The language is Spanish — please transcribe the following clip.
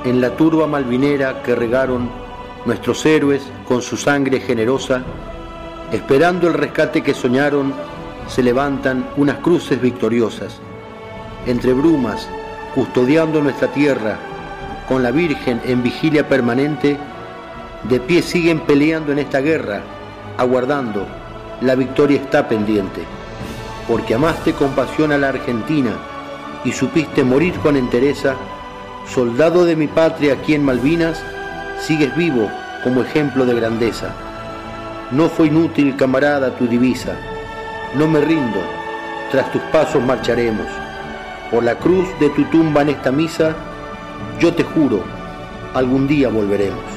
en la turba malvinera que regaron nuestros héroes con su sangre generosa, esperando el rescate que soñaron, se levantan unas cruces victoriosas. Entre brumas, custodiando nuestra tierra, con la Virgen en vigilia permanente, de pie siguen peleando en esta guerra, aguardando, la victoria está pendiente. Porque amaste con pasión a la Argentina y supiste morir con entereza, soldado de mi patria aquí en Malvinas, sigues vivo como ejemplo de grandeza. No fue inútil, camarada, tu divisa, no me rindo, tras tus pasos marcharemos. Por la cruz de tu tumba en esta misa, yo te juro, algún día volveremos.